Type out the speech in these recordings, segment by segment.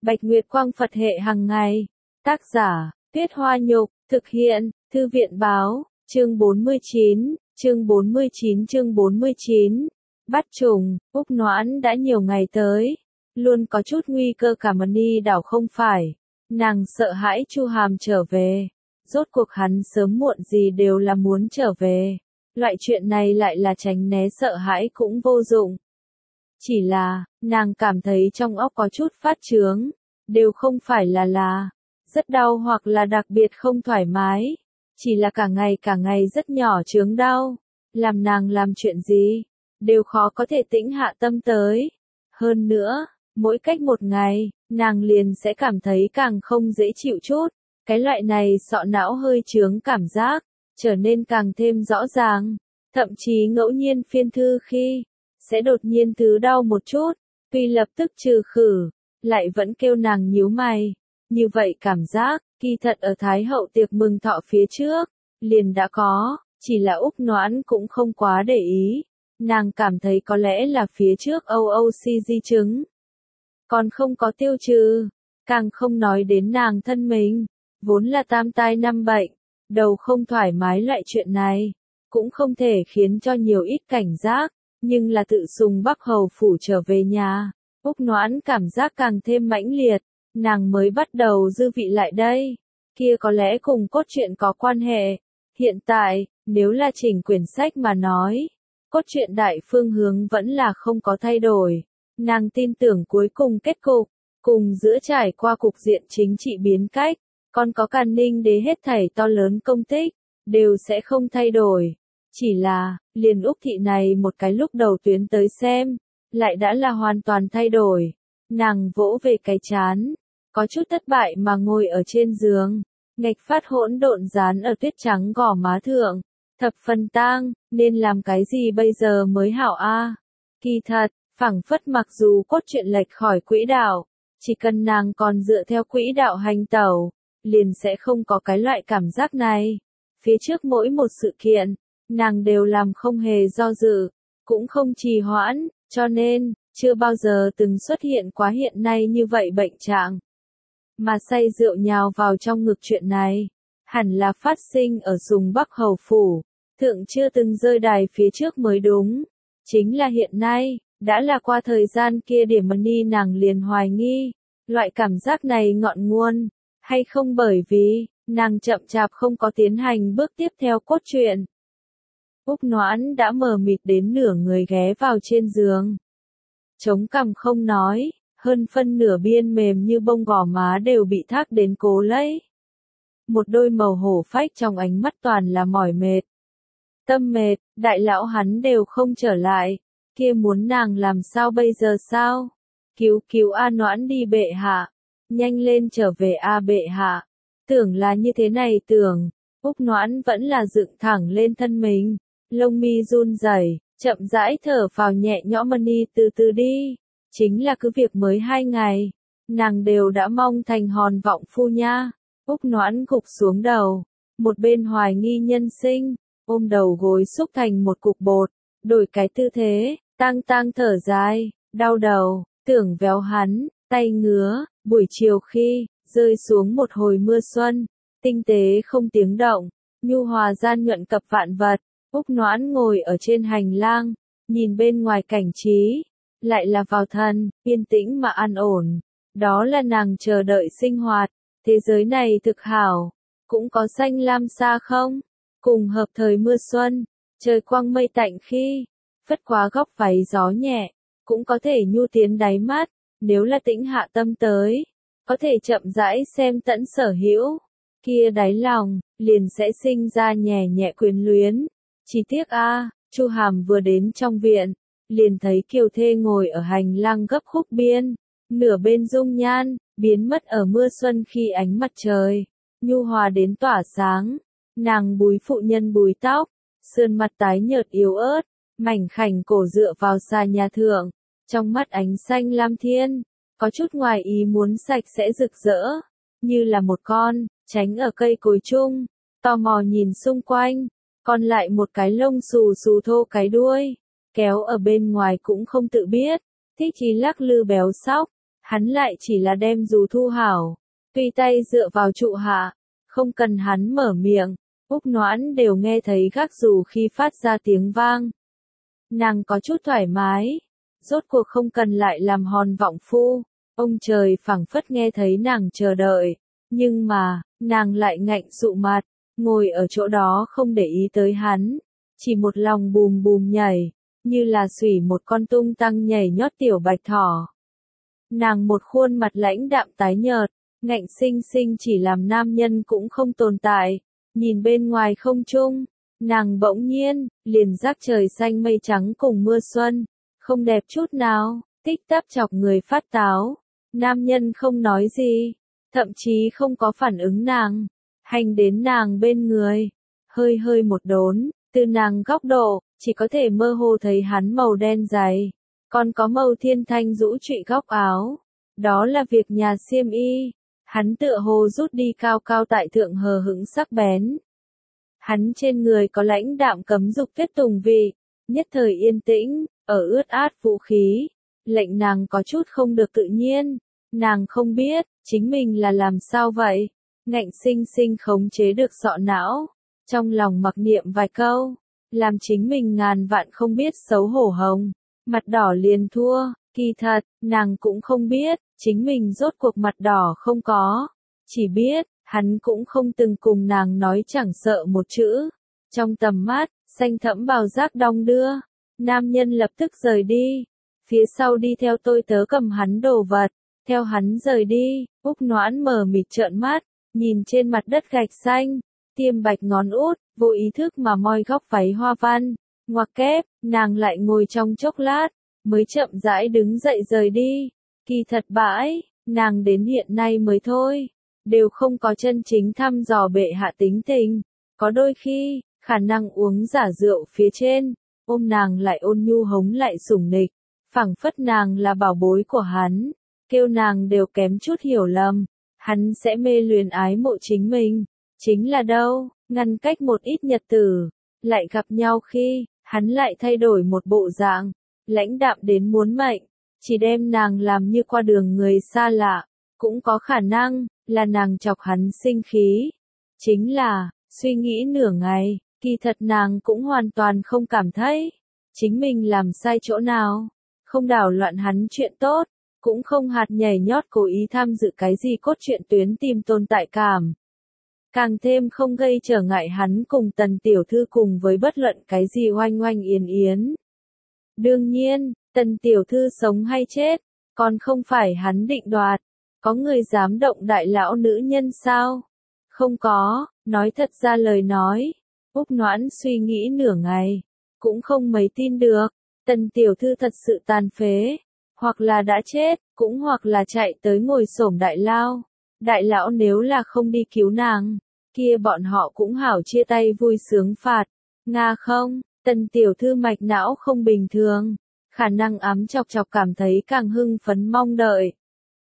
Bạch Nguyệt Quang Phật hệ hàng ngày. Tác giả, Tuyết Hoa Nhục, thực hiện, Thư viện báo, chương 49, chương 49. Bắt trùng, Úc Noãn đã nhiều ngày tới. Luôn có chút nguy cơ cả Mani đảo không phải. Nàng sợ hãi Chu Hàm trở về. Rốt cuộc hắn sớm muộn gì đều là muốn trở về. Loại chuyện này lại là tránh né sợ hãi cũng vô dụng. Chỉ là, nàng cảm thấy trong óc có chút phát chướng. Đều không phải là rất đau hoặc là đặc biệt không thoải mái. Chỉ là cả ngày rất nhỏ chướng đau. Làm nàng làm chuyện gì, đều khó có thể tĩnh hạ tâm tới. Hơn nữa, mỗi cách một ngày, nàng liền sẽ cảm thấy càng không dễ chịu chút. Cái loại này sọ não hơi chướng cảm giác, trở nên càng thêm rõ ràng. Thậm chí ngẫu nhiên phiên thư khi, sẽ đột nhiên thứ đau một chút, tuy lập tức trừ khử, lại vẫn kêu nàng nhíu mày. Như vậy cảm giác, kỳ thật ở Thái Hậu tiệc mừng thọ phía trước, liền đã có, chỉ là Úc Noãn cũng không quá để ý. Nàng cảm thấy có lẽ là phía trước OOC di chứng, còn không có tiêu trừ, càng không nói đến nàng thân mình, vốn là tam tai năm bệnh, đầu không thoải mái loại chuyện này, cũng không thể khiến cho nhiều ít cảnh giác, nhưng là tự xung Bắc Hầu phủ trở về nhà, Úc Noãn cảm giác càng thêm mãnh liệt, nàng mới bắt đầu dư vị lại đây, kia có lẽ cùng cốt truyện có quan hệ. Hiện tại, nếu là chỉnh quyển sách mà nói, cốt truyện đại phương hướng vẫn là không có thay đổi. Nàng tin tưởng cuối cùng kết cục, cùng giữa trải qua cục diện chính trị biến cách, còn có Càn Ninh đế hết thảy to lớn công tích, đều sẽ không thay đổi. Chỉ là, liền Úc thị này một cái lúc đầu tuyến tới xem, lại đã là hoàn toàn thay đổi. Nàng vỗ về cái chán, có chút thất bại mà ngồi ở trên giường, ngạch phát hỗn độn dán ở tuyết trắng gò má thượng. Thập phần tang, nên làm cái gì bây giờ mới hảo a? Kỳ thật, phảng phất mặc dù cốt truyện lệch khỏi quỹ đạo, chỉ cần nàng còn dựa theo quỹ đạo hành tẩu, liền sẽ không có cái loại cảm giác này. Phía trước mỗi một sự kiện, nàng đều làm không hề do dự, cũng không trì hoãn, cho nên, chưa bao giờ từng xuất hiện quá hiện nay như vậy bệnh trạng. Mà say rượu nhào vào trong ngực chuyện này, hẳn là phát sinh ở Sùng Bắc Hầu phủ, thượng chưa từng rơi đài phía trước mới đúng. Chính là hiện nay, đã là qua thời gian kia điểm Mani nàng liền hoài nghi, loại cảm giác này ngọn nguồn, hay không bởi vì, nàng chậm chạp không có tiến hành bước tiếp theo cốt truyện. Úc Noãn đã mờ mịt đến nửa người ghé vào trên giường. Chống cằm không nói, hơn phân nửa biên mềm như bông gò má đều bị thác đến cố lấy. Một đôi màu hổ phách trong ánh mắt toàn là mỏi mệt. Tâm mệt, đại lão hắn đều không trở lại, kia muốn nàng làm sao bây giờ sao? Cứu A Noãn đi bệ hạ, nhanh lên trở về A bệ hạ. Tưởng là như thế này tưởng, Úc Noãn vẫn là dựng thẳng lên thân mình, lông mi run rẩy, chậm rãi thở phào nhẹ nhõm. Mani từ từ đi, chính là cứ việc mới 2 ngày, nàng đều đã mong thành hòn vọng phu nha. Úc Noãn gục xuống đầu, một bên hoài nghi nhân sinh, ôm đầu gối xúc thành một cục bột, đổi cái tư thế, tang thở dài, đau đầu, tưởng véo hắn, tay ngứa, buổi chiều khi, rơi xuống một hồi mưa xuân, tinh tế không tiếng động, nhu hòa gian nhuận cập vạn vật, Úc Noãn ngồi ở trên hành lang, nhìn bên ngoài cảnh trí, lại là vào thần, yên tĩnh mà an ổn, đó là nàng chờ đợi sinh hoạt, thế giới này thực hảo, cũng có xanh lam xa không? Cùng hợp thời mưa xuân, trời quang mây tạnh khi, phất quá góc váy gió nhẹ, cũng có thể nhu tiến đáy mắt, nếu là tĩnh hạ tâm tới, có thể chậm rãi xem tận sở hữu, kia đáy lòng, liền sẽ sinh ra nhẹ nhẹ quyến luyến. Chỉ tiếc Chu Hàm vừa đến trong viện, liền thấy Kiều Thê ngồi ở hành lang gấp khúc biên, nửa bên dung nhan, biến mất ở mưa xuân khi ánh mặt trời, nhu hòa đến tỏa sáng. Nàng búi phụ nhân búi tóc, sườn mặt tái nhợt yếu ớt, mảnh khảnh cổ dựa vào xà nhà thượng, trong mắt ánh xanh lam thiên, có chút ngoài ý muốn sạch sẽ rực rỡ, như là một con, tránh ở cây cối chung, tò mò nhìn xung quanh, còn lại một cái lông xù xù thô cái đuôi, kéo ở bên ngoài cũng không tự biết, thích chí lắc lư béo sóc, Hắn lại chỉ là đem dù thu hảo, tùy tay dựa vào trụ hạ, không cần hắn mở miệng, Úc Noãn đều nghe thấy gác dù khi phát ra tiếng vang. Nàng có chút thoải mái, rốt cuộc không cần lại làm hòn vọng phu, ông trời phảng phất nghe thấy nàng chờ đợi, nhưng mà, nàng lại ngạnh dụ mặt, ngồi ở chỗ đó không để ý tới hắn, chỉ một lòng bùm bùm nhảy, như là xủy một con tung tăng nhảy nhót tiểu bạch thỏ. Nàng một khuôn mặt lãnh đạm tái nhợt, ngạnh sinh sinh chỉ làm nam nhân cũng không tồn tại, nhìn bên ngoài không trung, nàng bỗng nhiên, liền giác trời xanh mây trắng cùng mưa xuân, không đẹp chút nào, tích tắp chọc người phát táo, nam nhân không nói gì, thậm chí không có phản ứng nàng, hành đến nàng bên người, hơi hơi một đốn, từ nàng góc độ, chỉ có thể mơ hồ thấy hắn màu đen dày, còn có màu thiên thanh rũ trụy góc áo, đó là việc nhà xiêm y. Hắn tựa hồ rút đi cao cao tại thượng hờ hững sắc bén. Hắn trên người có lãnh đạm cấm dục tuyết tùng vị, nhất thời yên tĩnh, ở ướt át vũ khí, lệnh nàng có chút không được tự nhiên, nàng không biết, chính mình là làm sao vậy, ngạnh sinh sinh khống chế được sọ não, trong lòng mặc niệm vài câu, làm chính mình ngàn vạn không biết xấu hổ hồng, mặt đỏ liền thua, kỳ thật, nàng cũng không biết, chính mình rốt cuộc mặt đỏ không có, chỉ biết, hắn cũng không từng cùng nàng nói chẳng sợ một chữ. Trong tầm mắt, xanh thẫm bào giác đong đưa, nam nhân lập tức rời đi, phía sau đi theo tôi tớ cầm hắn đồ vật, theo hắn rời đi, Úc Noãn mờ mịt trợn mắt, nhìn trên mặt đất gạch xanh, tiêm bạch ngón út, vô ý thức mà moi góc váy hoa văn, ngoặc kép, nàng lại ngồi trong chốc lát, mới chậm rãi đứng dậy rời đi. Kỳ thật bãi, nàng đến hiện nay mới thôi, đều không có chân chính thăm dò bệ hạ tính tình, có đôi khi, khả năng uống giả rượu phía trên, ôm nàng lại ôn nhu hống lại sủng nịch, phảng phất nàng là bảo bối của hắn, kêu nàng đều kém chút hiểu lầm, hắn sẽ mê luyến ái mộ chính mình, chính là đâu, ngăn cách một ít nhật tử, lại gặp nhau khi, hắn lại thay đổi một bộ dạng, lãnh đạm đến muốn mệnh. Chỉ đem nàng làm như qua đường người xa lạ, cũng có khả năng, là nàng chọc hắn sinh khí. Chính là, suy nghĩ nửa ngày, kỳ thật nàng cũng hoàn toàn không cảm thấy, chính mình làm sai chỗ nào, không đảo loạn hắn chuyện tốt, cũng không hạt nhảy nhót cố ý tham dự cái gì cốt truyện tuyến tìm tồn tại cảm. Càng thêm không gây trở ngại hắn cùng tần tiểu thư cùng với bất luận cái gì oanh oanh yến yến. Đương nhiên, tần tiểu thư sống hay chết, còn không phải hắn định đoạt, có người dám động đại lão nữ nhân sao? Không có, nói thật ra lời nói, Úc Noãn suy nghĩ nửa ngày, cũng không mấy tin được, tần tiểu thư thật sự tàn phế, hoặc là đã chết, cũng hoặc là chạy tới ngồi xổm đại lao, đại lão nếu là không đi cứu nàng, kia bọn họ cũng hảo chia tay vui sướng phạt, nga không? Tần tiểu thư mạch não không bình thường, khả năng ám chọc chọc cảm thấy càng hưng phấn mong đợi.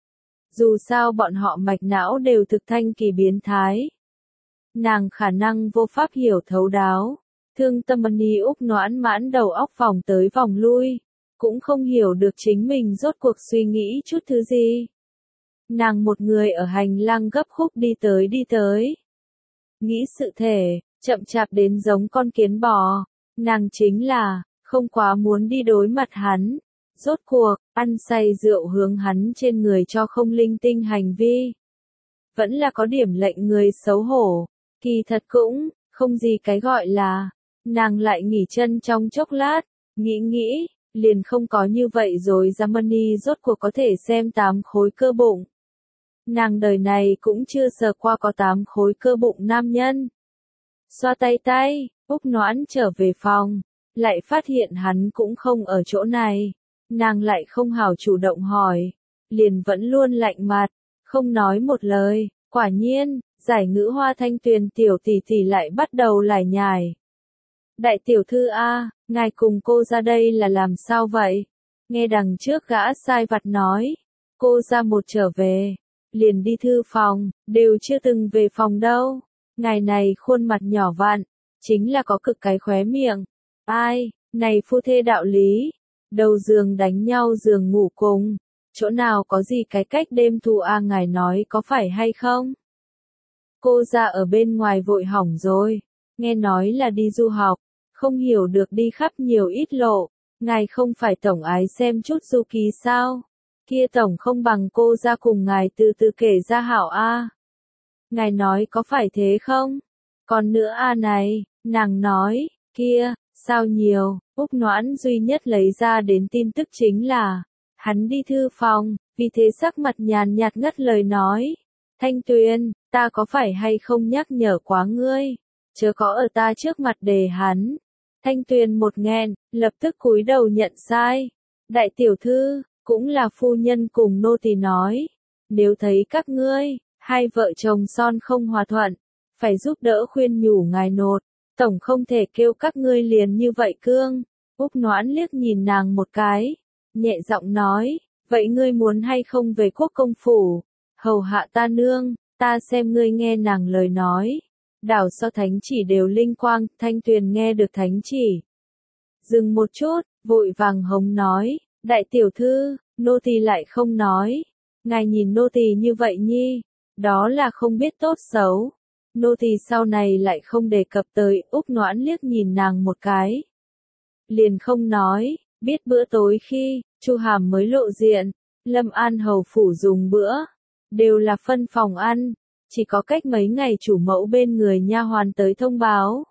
Dù sao bọn họ mạch não đều thực thanh kỳ biến thái. Nàng khả năng vô pháp hiểu thấu đáo, thương tâm ni Úc Noãn mãn đầu óc vòng tới vòng lui, cũng không hiểu được chính mình rốt cuộc suy nghĩ chút thứ gì. Nàng một người ở hành lang gấp khúc đi tới. Nghĩ sự thể, chậm chạp đến giống con kiến bò. Nàng chính là, không quá muốn đi đối mặt hắn. Rốt cuộc, ăn say rượu hướng hắn trên người cho không linh tinh hành vi. Vẫn là có điểm lệnh người xấu hổ. Kỳ thật cũng, không gì cái gọi là. Nàng lại nghỉ chân trong chốc lát, nghĩ, liền không có như vậy rồi Germany rốt cuộc có thể xem 8 khối cơ bụng. Nàng đời này cũng chưa sờ qua có 8 khối cơ bụng nam nhân. Xoa tay, Úc Noãn trở về phòng, lại phát hiện hắn cũng không ở chỗ này. Nàng lại không hảo chủ động hỏi, liền vẫn luôn lạnh mặt, không nói một lời. Quả nhiên, giải ngữ Hoa Thanh Tuyền tiểu tỷ tỷ lại bắt đầu lải nhải. Đại tiểu thư a, ngài cùng cô ra đây là làm sao vậy? Nghe đằng trước gã sai vặt nói, cô ra một trở về, liền đi thư phòng, đều chưa từng về phòng đâu. Ngài này khuôn mặt nhỏ vặn, chính là có cực cái khóe miệng. Ai, này phu thê đạo lý, đầu giường đánh nhau giường ngủ cùng, chỗ nào có gì cái cách đêm thu a ngài nói có phải hay không? Cô ra ở bên ngoài vội hỏng rồi, nghe nói là đi du học, không hiểu được đi khắp nhiều ít lộ, ngài không phải tổng ái xem chút du ký sao? Kia tổng không bằng cô ra cùng ngài từ từ kể ra hảo a. Ngài nói có phải thế không? Còn nữa a này, nàng nói, kia, sao nhiều, Úc Noãn duy nhất lấy ra đến tin tức chính là, hắn đi thư phòng, vì thế sắc mặt nhàn nhạt ngắt lời nói. Thanh Tuyền, ta có phải hay không nhắc nhở quá ngươi, chớ có ở ta trước mặt đề hắn. Thanh Tuyền một nghẹn, lập tức cúi đầu nhận sai. Đại tiểu thư, cũng là phu nhân cùng nô tỳ nói, nếu thấy các ngươi, hai vợ chồng son không hòa thuận, phải giúp đỡ khuyên nhủ ngài nột, tổng không thể kêu các ngươi liền như vậy cương. Úc Noãn liếc nhìn nàng một cái, nhẹ giọng nói, vậy ngươi muốn hay không về quốc công phủ, hầu hạ ta nương, ta xem ngươi nghe nàng lời nói. Đảo so thánh chỉ đều linh quang, Thanh Tuyền nghe được thánh chỉ. Dừng một chút, vội vàng hống nói, đại tiểu thư, nô tỳ lại không nói. Ngài nhìn nô tỳ như vậy nhi, đó là không biết tốt xấu. Nô tỳ sau này lại không đề cập tới, Úc Noãn liếc nhìn nàng một cái. Liền không nói, biết bữa tối khi, Chu Hàm mới lộ diện, Lâm An hầu phủ dùng bữa, đều là phân phòng ăn, chỉ có cách mấy ngày chủ mẫu bên người nha hoàn tới thông báo.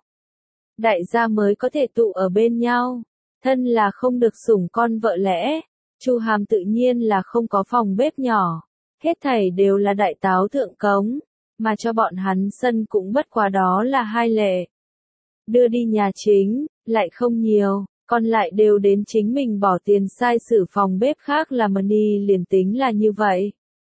Đại gia mới có thể tụ ở bên nhau, thân là không được sủng con vợ lẽ, Chu Hàm tự nhiên là không có phòng bếp nhỏ, hết thảy đều là đại táo thượng cống, mà cho bọn hắn sân cũng bất quá đó là 2 lệ. Đưa đi nhà chính, lại không nhiều, còn lại đều đến chính mình bỏ tiền sai sử phòng bếp khác làm đi liền tính là như vậy.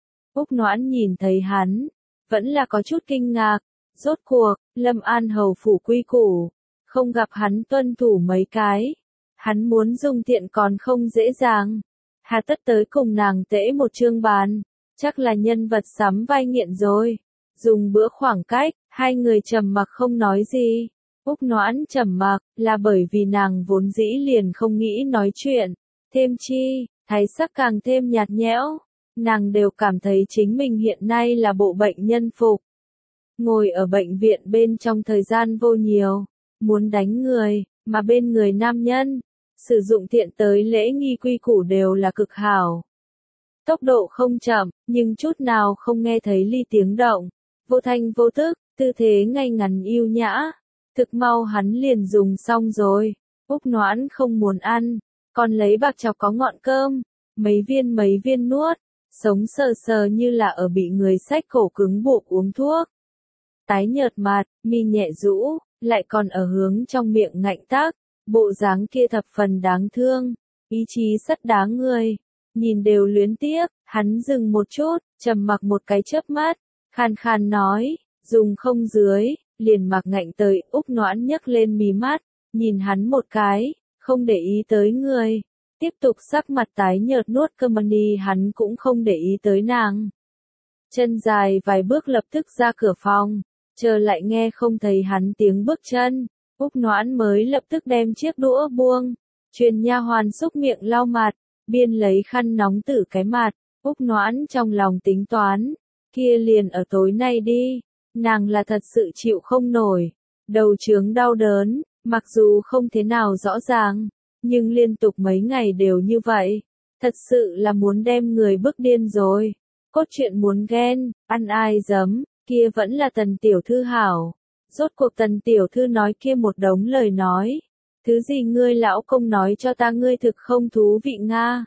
Úc Noãn nhìn thấy hắn, vẫn là có chút kinh ngạc, rốt cuộc, Lâm An hầu phủ quy củ, không gặp hắn tuân thủ mấy cái, hắn muốn dùng tiện còn không dễ dàng, hà tất tới cùng nàng tễ một chương bàn, chắc là nhân vật sắm vai nghiện rồi. Dùng bữa khoảng cách, hai người trầm mặc không nói gì. Úc Noãn trầm mặc, là bởi vì nàng vốn dĩ liền không nghĩ nói chuyện. Thêm chi, thái sắc càng thêm nhạt nhẽo. Nàng đều cảm thấy chính mình hiện nay là bộ bệnh nhân phục. Ngồi ở bệnh viện bên trong thời gian vô nhiều, muốn đánh người, mà bên người nam nhân, sử dụng tiện tới lễ nghi quy củ đều là cực hảo. Tốc độ không chậm, nhưng chút nào không nghe thấy ly tiếng động. Vô thanh vô tức, tư thế ngay ngắn yêu nhã. Thực mau hắn liền dùng xong rồi. Úc Noãn không muốn ăn, còn lấy bạc chọc có ngọn cơm, mấy viên nuốt, sống sờ sờ như là ở bị người xách cổ cứng buộc uống thuốc. Tái nhợt mặt, mi nhẹ rũ, lại còn ở hướng trong miệng ngạnh tác, bộ dáng kia thập phần đáng thương, ý chí rất đáng người. Nhìn đều luyến tiếc, hắn dừng một chút, trầm mặc một cái chớp mắt, khàn khàn nói, dùng không dưới, liền mặc ngạnh tới, Úc Noãn nhấc lên mí mắt, nhìn hắn một cái, không để ý tới người, tiếp tục sắc mặt tái nhợt nuốt cơm đi, hắn cũng không để ý tới nàng. Chân dài vài bước lập tức ra cửa phòng, chờ lại nghe không thấy hắn tiếng bước chân, Úc Noãn mới lập tức đem chiếc đũa buông, truyền nha hoàn xúc miệng lau mặt, biên lấy khăn nóng tử cái mặt, Úc Noãn trong lòng tính toán, kia liền ở tối nay đi, nàng là thật sự chịu không nổi, đầu chướng đau đớn, mặc dù không thế nào rõ ràng, nhưng liên tục mấy ngày đều như vậy, thật sự là muốn đem người bức điên rồi, cốt truyện muốn ghen, ăn ai dấm, kia vẫn là Tần tiểu thư hảo, rốt cuộc Tần tiểu thư nói kia một đống lời nói, thứ gì ngươi lão công nói cho ta ngươi thực không thú vị Nga.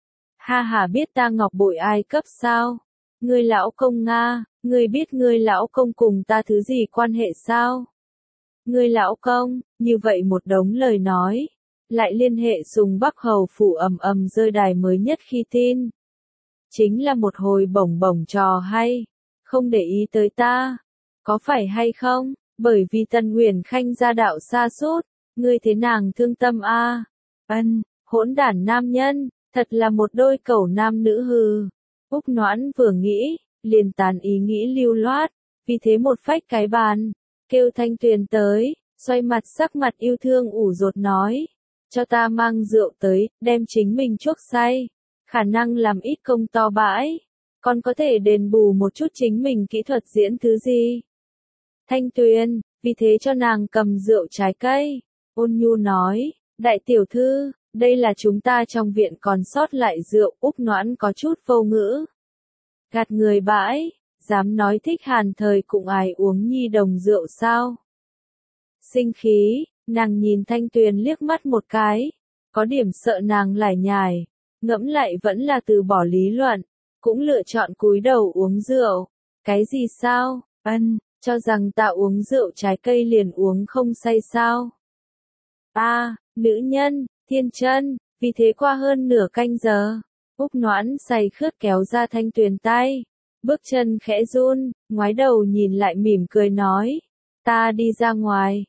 Ha ha biết ta ngọc bội ai cấp sao? Ngươi lão công Nga, ngươi biết ngươi lão công cùng ta thứ gì quan hệ sao? Ngươi lão công, như vậy một đống lời nói, lại liên hệ Sùng Bắc hầu phủ ầm ầm rơi đài mới nhất khi tin. Chính là một hồi bổng bổng trò hay, không để ý tới ta, có phải hay không? Bởi vì Tần Uyển Khanh gia đạo xa sút, ngươi thế nàng thương tâm a? Ân, hỗn đản nam nhân, thật là một đôi cẩu nam nữ hư. Úc Noãn vừa nghĩ, liền tàn ý nghĩ lưu loát, vì thế một phách cái bàn, kêu Thanh Tuyền tới, xoay mặt sắc mặt yêu thương ủ rột nói, cho ta mang rượu tới, đem chính mình chuốc say. khả năng làm ít công to bãi, còn có thể đền bù một chút chính mình kỹ thuật diễn thứ gì. Thanh Tuyền, vì thế cho nàng cầm rượu trái cây, ôn nhu nói, đại tiểu thư, đây là chúng ta trong viện còn sót lại rượu. Úc Noãn có chút vô ngữ. Gạt người bãi, dám nói thích Hàn Thời cùng ai uống nhi đồng rượu sao? Sinh khí, nàng nhìn Thanh Tuyền liếc mắt một cái, có điểm sợ nàng lải nhải, ngẫm lại vẫn là từ bỏ lý luận, cũng lựa chọn cúi đầu uống rượu. Cái gì sao? Cho rằng ta uống rượu trái cây liền uống không say sao? Nữ nhân, thiên chân, vì thế qua hơn nửa canh giờ, Úc Noãn say khướt kéo ra Thanh Tuyền tay, bước chân khẽ run, ngoái đầu nhìn lại mỉm cười nói, ta đi ra ngoài,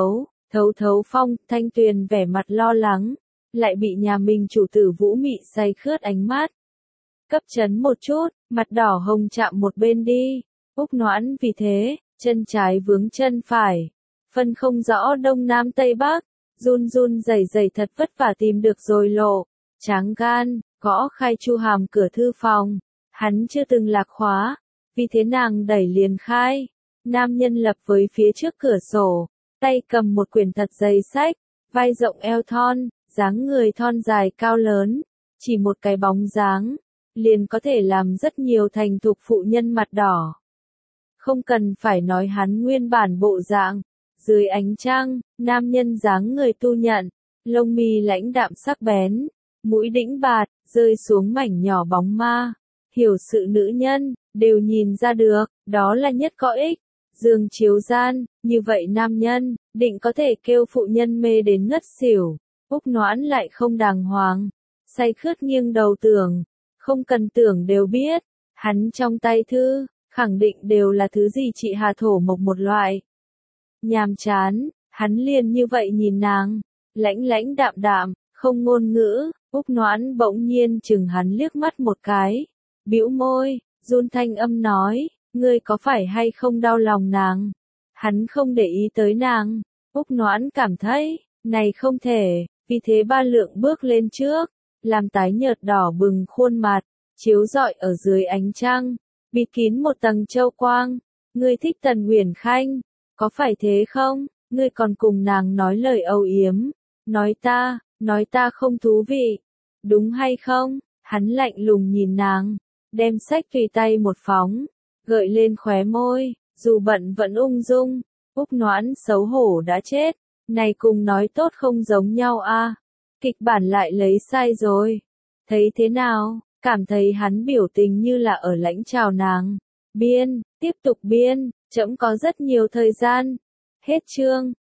thấu phong. Thanh Tuyền vẻ mặt lo lắng, lại bị nhà mình chủ tử Vũ Mị say khướt ánh mắt cấp chấn một chút, mặt đỏ hồng chạm một bên đi. Úc Noãn vì thế, chân trái vướng chân phải, phân không rõ đông nam tây bắc, run run rẩy rẩy thật vất vả tìm được rồi lộ, tráng gan, gõ khai Chu Hàm cửa thư phòng, hắn chưa từng lạc khóa, vì thế nàng đẩy liền khai. Nam nhân lập với phía trước cửa sổ, tay cầm một quyển thật dày sách, vai rộng eo thon, dáng người thon dài cao lớn, chỉ một cái bóng dáng, liền có thể làm rất nhiều thành thục phụ nhân mặt đỏ. Không cần phải nói hắn nguyên bản bộ dạng, dưới ánh trăng, nam nhân dáng người tu nhận, lông mi lãnh đạm sắc bén, mũi đĩnh bạt, rơi xuống mảnh nhỏ bóng ma. Hiểu sự nữ nhân, đều nhìn ra được, đó là nhất có ích. Giường chiếu gian, như vậy nam nhân, định có thể kêu phụ nhân mê đến ngất xỉu. Úc Noãn lại không đàng hoàng, say khướt nghiêng đầu tưởng, không cần tưởng đều biết, hắn trong tay thư, khẳng định đều là thứ gì chị Hà thổ mộc một loại. Nhàm chán, hắn liền như vậy nhìn nàng, lãnh lãnh đạm đạm, không ngôn ngữ. Úc Noãn bỗng nhiên chừng hắn liếc mắt một cái, bĩu môi, run thanh âm nói, ngươi có phải hay không đau lòng nàng? Hắn không để ý tới nàng. Úc Noãn cảm thấy, này không thể, vì thế ba lượng bước lên trước, làm tái nhợt đỏ bừng khuôn mặt, chiếu rọi ở dưới ánh trăng, bịt kín một tầng châu quang. Ngươi thích Tần Uyển Khanh, có phải thế không? Ngươi còn cùng nàng nói lời âu yếm, nói ta không thú vị, đúng hay không? Hắn lạnh lùng nhìn nàng, đem sách tùy tay một phóng, gợi lên khóe môi, dù bận vẫn ung dung. Úc Noãn xấu hổ đã chết, này cùng nói tốt không giống nhau a. Kịch bản lại lấy sai rồi. Thấy thế nào, cảm thấy hắn biểu tình như là ở lãnh chào nàng. Biên, tiếp tục biên, trẫm có rất nhiều thời gian. Hết chương.